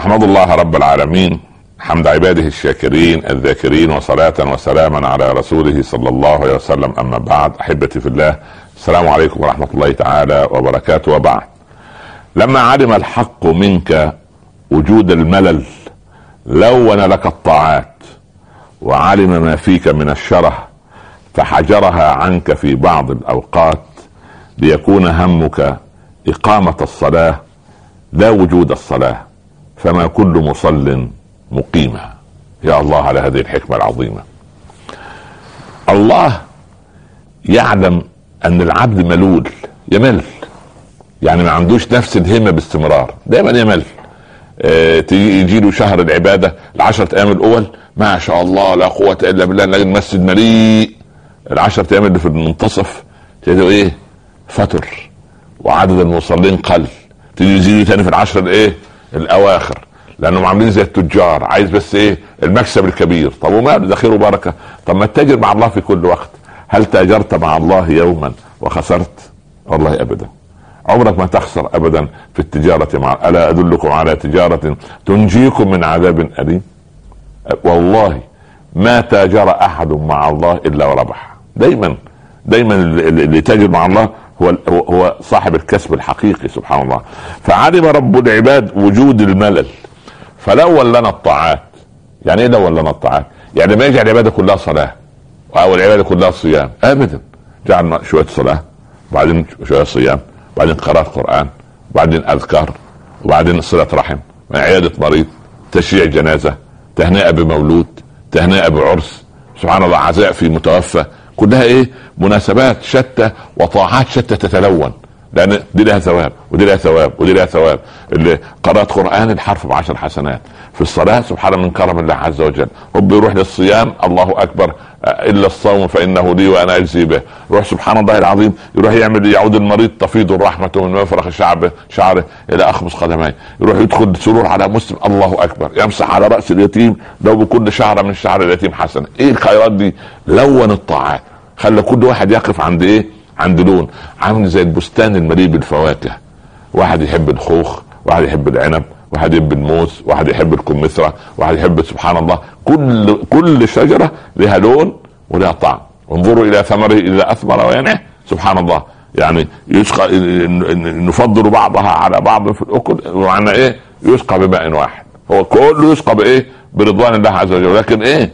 احمد الله رب العالمين حمد عباده الشاكرين الذاكرين، وصلاة وسلاما على رسوله صلى الله عليه وسلم. اما بعد، احبتي في الله، السلام عليكم ورحمة الله تعالى وبركاته. وبعد، لما علم الحق منك وجود الملل لون لك الطاعات، وعلم ما فيك من الشره فحجرها عنك في بعض الاوقات، ليكون همك اقامة الصلاة لا وجود الصلاة، فما كل مصل مقيمة. يا الله على هذه الحكمة العظيمة. الله يعلم ان العبد ملول، يمل، يعني ما عندوش نفس الهمة باستمرار، دائما يمل. يجي له شهر العبادة 10 ايام الاول ما شاء الله لا قوة الا بالله، نلاقي المسجد مليء. 10 ايام اللي في المنتصف تلاقيه ايه؟ فتر، وعدد المصلين قل. تيجي يزيدوا تاني في 10 الاواخر، لانهم عاملين زي التجار، عايز بس المكسب الكبير. طب وما ده خير وبركه. طب ما تتاجر مع الله في كل وقت. هل تاجرت مع الله يوما وخسرت؟ والله ابدا، عمرك ما تخسر ابدا في التجاره مع. الا ادلكم على تجاره تنجيكم من عذاب اليم؟ والله ما تاجر احد مع الله الا وربح. دايما اللي تاجر مع الله هو صاحب الكسب الحقيقي، سبحان الله. فعلم رب العباد وجود الملل فلون لنا الطاعات. يعني ايه لون لنا الطاعات؟ يعني ما يجعل العباده كلها صلاه او العباده كلها صيام، ابدا. جعل شويه صلاه، وبعدين شويه صيام، وبعدين قراءه قران، وبعدين اذكار، وبعدين صله رحم، عياده مريض، تشييع جنازه، تهنئه بمولود، تهنئه بعرس، سبحان الله، عزاء في متوفى. كلها مناسبات شتى وطاعات شتى تتلون، لان دي لها ثواب ودي لها ثواب ودي لها ثواب. اللي قرأت قرآن الحرف ب10 حسنات. في الصلاة سبحان من كرم الله عز وجل. رب يروح للصيام، الله اكبر، الا الصوم فانه لي وانا اجزي به. يروح سبحان الله العظيم، يروح يعود المريض تفيض الرحمة من مفرق شعره الى اخمص قدميه. يروح يدخل سرور على مسلم، الله اكبر، يمسح على رأس اليتيم لو بكل شعرة من شعر اليتيم حسنة. الخيرات دي لون الطاعات، خلى كل واحد يقف عند لون. عامل زي البستان المليء بالفواكه، واحد يحب الخوخ، واحد يحب العنب، واحد يحب الموز، واحد يحب الكمثرى، واحد يحب سبحان الله. كل شجرة لها لون ولها طعم. انظروا الى ثمره اذا اثمر وينعه، سبحان الله. يعني يسقى، نفضل بعضها على بعض في الاكل، ومعنى يسقى بماء واحد. هو كله يسقى برضوان الله عز وجل، لكن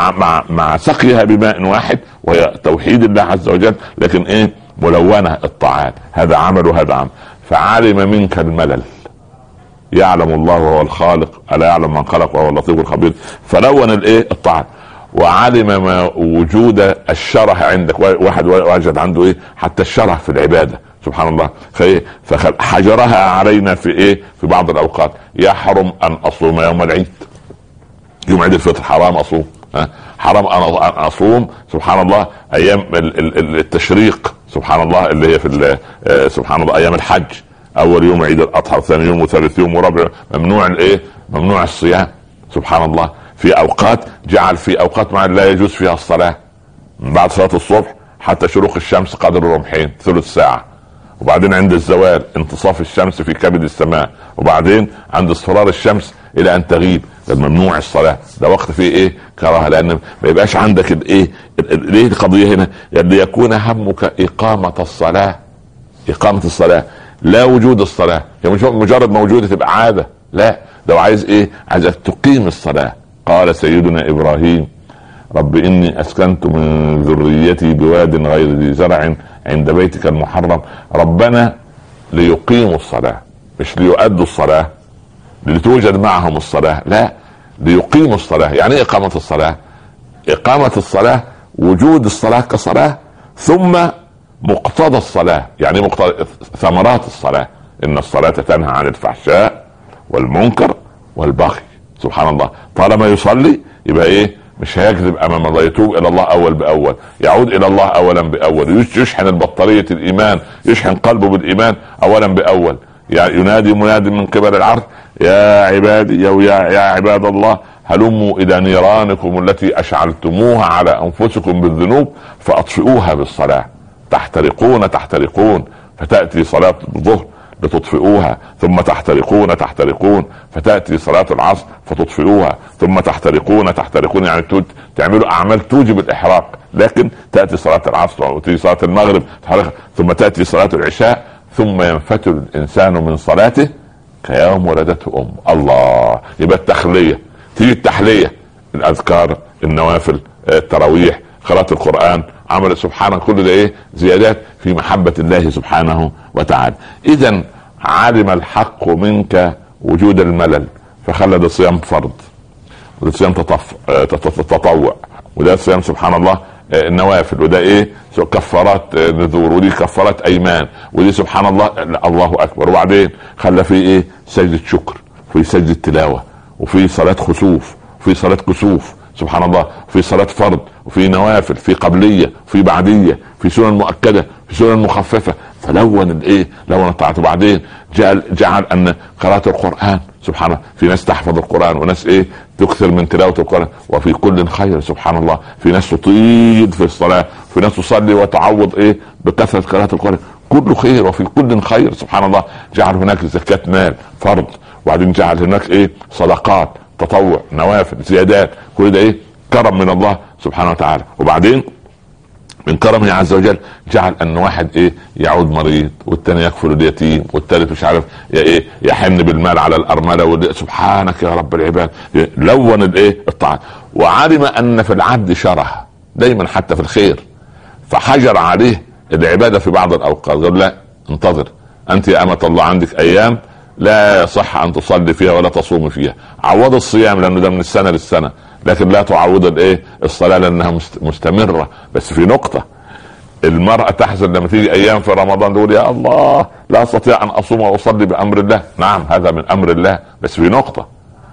مع سقيها بماء واحد وهي توحيد الله عز وجل، لكن ملونة الطاعات. هذا عمل وهذا عمل. فعلم منك الملل، يعلم الله وهو الخالق، ألا يعلم من خلق وهو اللطيف الخبير. فلون الطاعات، وعلم ما وجود الشره عندك. واحد وجد عنده حتى الشره في العبادة، سبحان الله. فحجرها علينا في بعض الأوقات. يحرم أن أصوم يوم العيد، يوم عيد الفطر حرام أصوم، حرام أن أصوم سبحان الله أيام التشريق، سبحان الله، اللي هي في سبحان الله أيام الحج. أول يوم عيد الأضحى، ثاني يوم وثالث يوم ورابع، ممنوع الصيام، سبحان الله. في أوقات جعل في أوقات لا يجوز فيها الصلاة، من بعد صلاة الصبح حتى شروق الشمس قدر رمحين، ثلث ساعة، وبعدين عند الزوال انتصاف الشمس في كبد السماء، وبعدين عند اصفرار الشمس الى ان تغيب. ممنوع الصلاة، ده وقت فيه كراهة، لان ما يبقاش عندك ليه القضية هنا؟ يعني يكون همك اقامة الصلاة لا وجود الصلاة. يعني مش مجرد موجودة تبقى عادة، لا، ده عايز عايزك تقيم الصلاة. قال سيدنا ابراهيم: رب اني اسكنت من ذريتي بواد غير ذي زرع عند بيتك المحرم. ربنا ليقيموا الصلاة، مش ليؤدوا الصلاة لتوجد معهم الصلاة، لا، ليقيموا الصلاة. يعني ايه اقامة الصلاة؟ اقامة الصلاة وجود الصلاة كصلاة، ثم مقتضى الصلاة. يعني مقتضى ثمرات الصلاة: ان الصلاة تنهى عن الفحشاء والمنكر والبغي، سبحان الله. طالما يصلي يبقى مش هيكذب امام الله، يتوب الى الله اول باول، يعود الى الله اولا باول، يشحن البطارية الايمان، يشحن قلبه بالايمان اولا باول. يعني ينادي منادي من قبل العرش: يا عبادي يا عباد الله هلموا الى نيرانكم التي اشعلتموها على انفسكم بالذنوب فاطفئوها بالصلاة. تحترقون فتأتي صلاة الظهر لتطفئوها ثم تحترقون فتأتي صلاة العصر فتطفئوها ثم تحترقون يعني تعملوا أعمال توجب الإحراق، لكن تأتي صلاة العصر وتأتي صلاة المغرب ثم تأتي صلاة العشاء ثم ينفتل الإنسان من صلاته كيوم ولدته الله. يبقى التخلية تيجي التحلية، الأذكار، النوافل، التراويح، قراءة القرآن، عمل سبحانه، كل ده ايه؟ زيادات في محبة الله سبحانه وتعالى. إذا علم الحق منك وجود الملل فخلد الصيام فرض، وده صيام تطوع، وده صيام سبحان الله النوافل، وده ايه؟ كفارات نذور، ودي كفارات ايمان، ودي سبحان الله الله اكبر. وبعدين خلى فيه ايه؟ سجدة شكر، في سجدة تلاوة، وفي صلاة خسوف، وفي صلاة كسوف سبحان الله، في صلاة فرض، وفي نوافل، في قبلية، في بعدية، في سنن مؤكدة، في سنن مخففة. فلون الايه؟ لون الطاعة. وبعدين جعل ان قراءة القرآن سبحان الله، في ناس تحفظ القرآن وناس ايه؟ تكثر من تلاوة القرآن، وفي كل خير سبحان الله. في ناس تطيل في الصلاة، في ناس تصلي وتعوض ايه؟ بكثرة قراءة القرآن، كله خير وفي كل خير سبحان الله. جعل هناك زكاة مال فرض، وبعدين جعل هناك ايه؟ صدقات، تطوع، نوافل، زيادات، كل ده ايه؟ كرم من الله سبحانه وتعالى. وبعدين من كرمه عز وجل جعل ان واحد ايه؟ يعود مريض، والتاني يكفل اليتيم، والتالت مش عارف ايه؟ يحن بالمال على الارمله، سبحانك يا رب العباد. لون الايه؟ الطاعه. وعلم ان في العبد شره دايما حتى في الخير، فحجر عليه العباده في بعض الاوقات. قال لا، انتظر انت يا امة الله، عندك ايام لا يصح ان تصلي فيها ولا تصوم فيها، عوض الصيام لانه ده من السنه للسنه، لكن لا تعوض الايه؟ الصلاه لانها مستمره. بس في نقطه، المراه تحزن لما تيجي ايام في رمضان تقول يا الله لا استطيع ان اصوم واصلي بامر الله. نعم هذا من امر الله، بس في نقطه،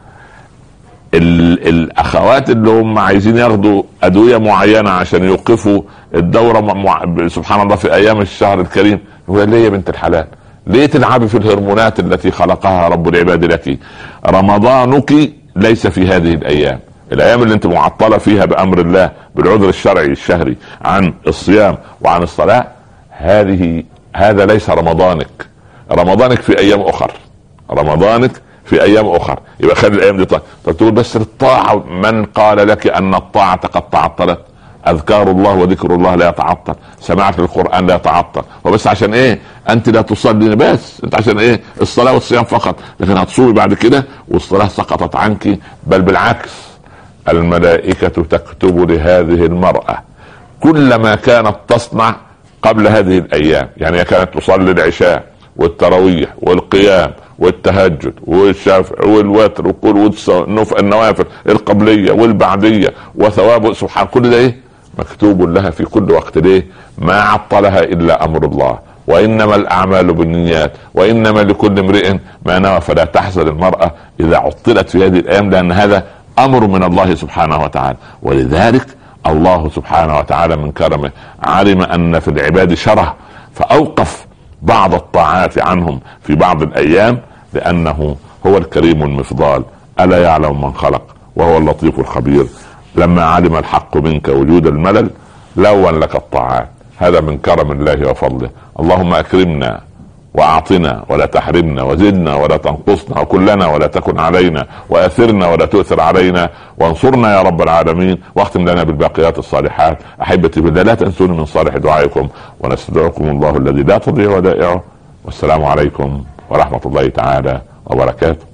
الاخوات اللي هم عايزين ياخدوا ادويه معينه عشان يوقفوا الدوره سبحان الله في ايام الشهر الكريم، يقول ليه يا بنت الحلال؟ ليه تلعبي في الهرمونات التي خلقها رب العباد لك؟ رمضانك ليس في هذه الايام اللي انت معطله فيها بامر الله بالعذر الشرعي الشهري عن الصيام وعن الصلاه. هذا ليس رمضانك. رمضانك في ايام اخر، رمضانك في ايام اخر. يبقى خلي الايام دي طيب تقول بس الطاعه، من قال لك ان الطاعه قد تعطلت؟ اذكار الله وذكر الله لا يتعطل، سماعة القرآن لا يتعطل. وبس عشان ايه؟ انت لا تصلي، بس انت عشان ايه؟ الصلاة والصيام فقط، لكن هتصومي بعد كده والصلاة سقطت عنك. بل بالعكس، الملائكة تكتب لهذه المرأة كل ما كانت تصنع قبل هذه الايام. يعني هي كانت تصلي العشاء والتراويح والقيام والتهجد والشفع والوتر وكل النوافل القبلية والبعدية وثواب سبحان، كل ده ايه؟ مكتوب لها في كل وقت. ليه؟ ما عطلها الا امر الله، وانما الاعمال بالنيات وانما لكل امرئ ما نوى. فلا تحزن المرأة اذا عطلت في هذه الايام، لان هذا امر من الله سبحانه وتعالى. ولذلك الله سبحانه وتعالى من كرمه علم ان في العباد شره، فاوقف بعض الطاعات عنهم في بعض الايام، لانه هو الكريم المفضال. الا يعلم من خلق وهو اللطيف الخبير. لما علم الحق منك وجود الملل لون لك الطاعات. هذا من كرم الله وفضله. اللهم اكرمنا واعطنا ولا تحرمنا، وزدنا ولا تنقصنا، وكلنا ولا تكن علينا، واثرنا ولا تؤثر علينا، وانصرنا يا رب العالمين، واختم لنا بالباقيات الصالحات. احبتي بالله، لا تنسوني من صالح دعائكم، ونستودعكم الله الذي لا تضيع ودائعه. والسلام عليكم ورحمة الله تعالى وبركاته.